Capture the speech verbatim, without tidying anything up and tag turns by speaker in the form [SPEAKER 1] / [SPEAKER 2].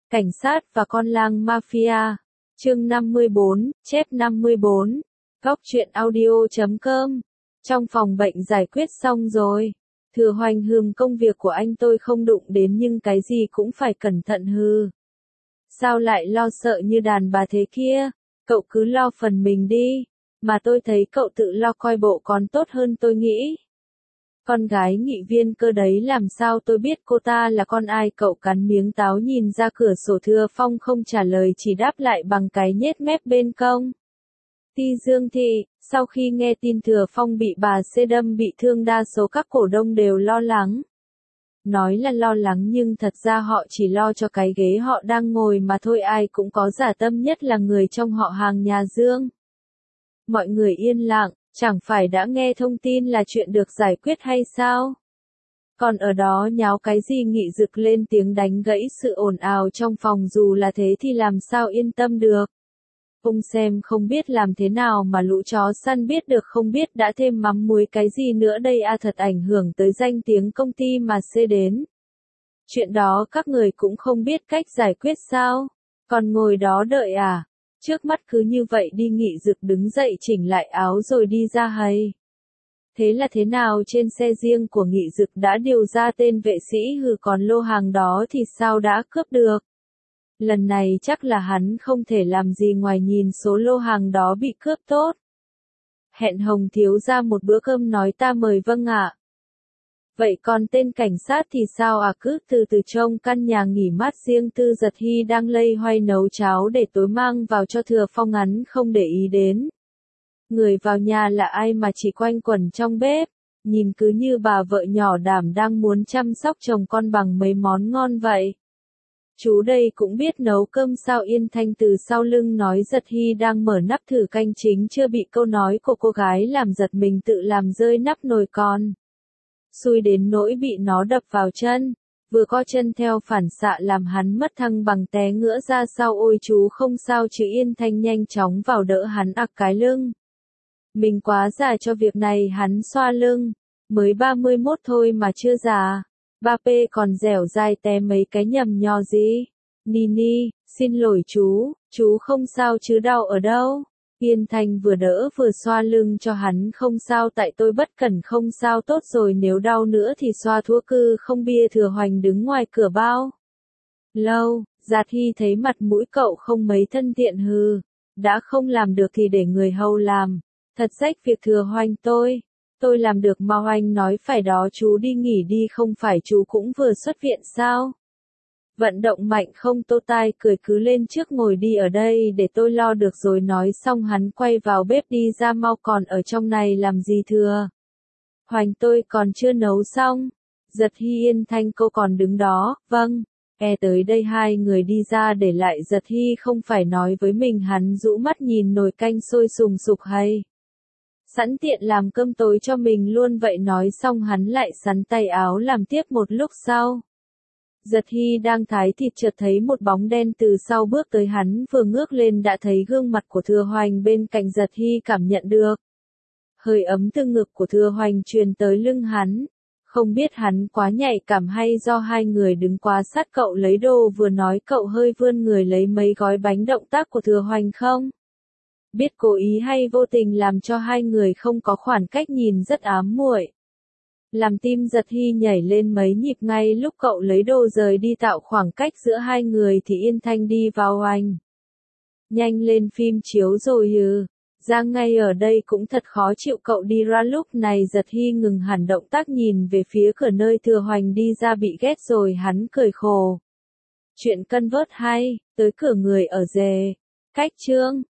[SPEAKER 1] Cảnh sát và con lang mafia. Chương năm mươi bốn, chép năm mươi bốn. Góc truyện audio chấm com. Trong phòng bệnh giải quyết xong rồi. Thừa Hoành hừm, công việc của anh tôi không đụng đến nhưng cái gì cũng phải cẩn thận hư. Sao lại lo sợ như đàn bà thế kia? Cậu cứ lo phần mình đi. Mà tôi thấy cậu tự lo coi bộ còn tốt hơn tôi nghĩ. Con gái nghị viên cơ đấy, làm sao tôi biết cô ta là con ai? Cậu cắn miếng táo nhìn ra cửa sổ. Thừa Phong không trả lời, chỉ đáp lại bằng cái nhếch mép bên cong. Ti Dương Thị, sau khi nghe tin Thừa Phong bị bà C đâm bị thương, đa số các cổ đông đều lo lắng. Nói là lo lắng nhưng thật ra họ chỉ lo cho cái ghế họ đang ngồi mà thôi, ai cũng có dã tâm, nhất là người trong họ hàng nhà Dương. Mọi người yên lặng, chẳng phải đã nghe thông tin là chuyện được giải quyết hay sao? Còn ở đó nháo cái gì? Nghị Dực lên tiếng đánh gãy sự ồn ào trong phòng. Dù là thế thì làm sao yên tâm được. Ông xem không biết làm thế nào mà lũ chó săn biết được, không biết đã thêm mắm muối cái gì nữa đây à, thật ảnh hưởng tới danh tiếng công ty mà C đến. Chuyện đó các người cũng không biết cách giải quyết sao? Còn ngồi đó đợi à? Trước mắt cứ như vậy đi. Nghị Dực đứng dậy chỉnh lại áo rồi đi ra hay. Thế là thế nào? Trên xe riêng của Nghị Dực đã điều ra tên vệ sĩ hừ, còn lô hàng đó thì sao đã cướp được? Lần này chắc là hắn không thể làm gì ngoài nhìn số lô hàng đó bị cướp tốt. Hẹn Hồng thiếu gia một bữa cơm, nói ta mời. Vâng ạ. Vậy còn tên cảnh sát thì sao à? Cứ từ từ. Trong căn nhà nghỉ mát riêng tư, Giật Hy đang lây hoay nấu cháo để tối mang vào cho Thừa Phong, hắn không để ý đến. Người vào nhà là ai mà chỉ quanh quẩn trong bếp, nhìn cứ như bà vợ nhỏ đảm đang muốn chăm sóc chồng con bằng mấy món ngon vậy. Chú đây cũng biết nấu cơm sao? Yên Thanh từ sau lưng nói. Giật Hy đang mở nắp thử canh chính chưa bị câu nói của cô gái làm giật mình, tự làm rơi nắp nồi con. Xui đến nỗi bị nó đập vào chân, vừa co chân theo phản xạ làm hắn mất thăng bằng té ngửa ra sau. Ôi chú không sao chứ? Yên Thanh nhanh chóng vào đỡ hắn ặc cái lưng. Mình quá già cho việc này. Hắn xoa lưng. Mới ba mươi mốt thôi mà chưa già. ba P còn dẻo dai té mấy cái nhầm nhò gì? Nini, xin lỗi chú, chú không sao chứ? Đau ở đâu? Yên Thanh vừa đỡ vừa xoa lưng cho hắn. Không sao, tại tôi bất cẩn. Không sao, tốt rồi, nếu đau nữa thì xoa thua cư không bia. Thừa Hoành đứng ngoài cửa bao lâu. Giạt Hy thấy mặt mũi cậu không mấy thân thiện hừ. Đã không làm được thì để người hầu làm. Thật rách việc Thừa Hoành. Tôi, tôi làm được mà. Hoành nói phải đó, chú đi nghỉ đi, không phải chú cũng vừa xuất viện sao? Vận động mạnh không? Tô Tai cười, cứ lên trước ngồi đi ở đây để tôi lo được rồi. Nói xong hắn quay vào bếp đi ra. Mau, còn ở trong này làm gì Thừa Hoành? Tôi còn chưa nấu xong. Giật Hy. Yên Thanh cô còn đứng đó. Vâng. E tới đây. Hai người đi ra để lại Giật Hy không phải nói với mình. Hắn rũ mắt nhìn nồi canh sôi sùng sục hay. Sẵn tiện làm cơm tối cho mình luôn vậy. Nói xong hắn lại sắn tay áo làm tiếp. Một lúc sau, Giật Hy đang thái thịt chợt thấy một bóng đen từ sau bước tới. Hắn vừa ngước lên đã thấy gương mặt của Thừa Hoành bên cạnh. Giật Hy cảm nhận được hơi ấm từ ngực của Thừa Hoành truyền tới lưng hắn. Không biết hắn quá nhạy cảm hay do hai người đứng quá sát. Cậu lấy đồ vừa nói cậu hơi vươn người lấy mấy gói bánh. Động tác của Thừa Hoành không biết cố ý hay vô tình làm cho hai người không có khoảng cách nhìn rất ám muội. Làm tim Giật Hy nhảy lên mấy nhịp. Ngay lúc cậu lấy đồ rời đi tạo khoảng cách giữa hai người thì Yên Thanh đi vào. Oanh, nhanh lên, phim chiếu rồi ư? Ra ngay ở đây cũng thật khó chịu. Cậu đi ra. Lúc này Giật Hy ngừng hẳn động tác, nhìn về phía cửa nơi Thừa Hoành đi ra. Bị ghét rồi? Hắn cười khổ. Chuyện cân vớt hay, tới cửa người ở dề. Cách chương